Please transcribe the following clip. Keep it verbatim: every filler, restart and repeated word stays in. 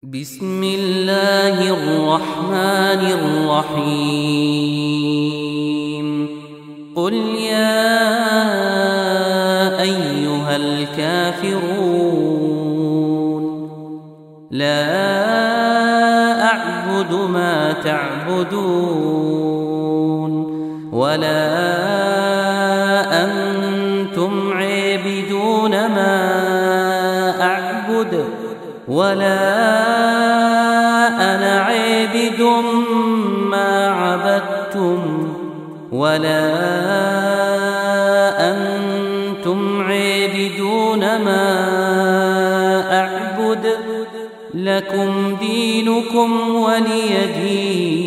بسم الله الرحمن الرحيم قل يا أيها الكافرون لا أعبد ما تعبدون ولا أنتم عابدون ما أعبد ولا أنا عابد ما عبدتم ولا أنتم عابدون ما أعبد لكم دينكم ولي دين.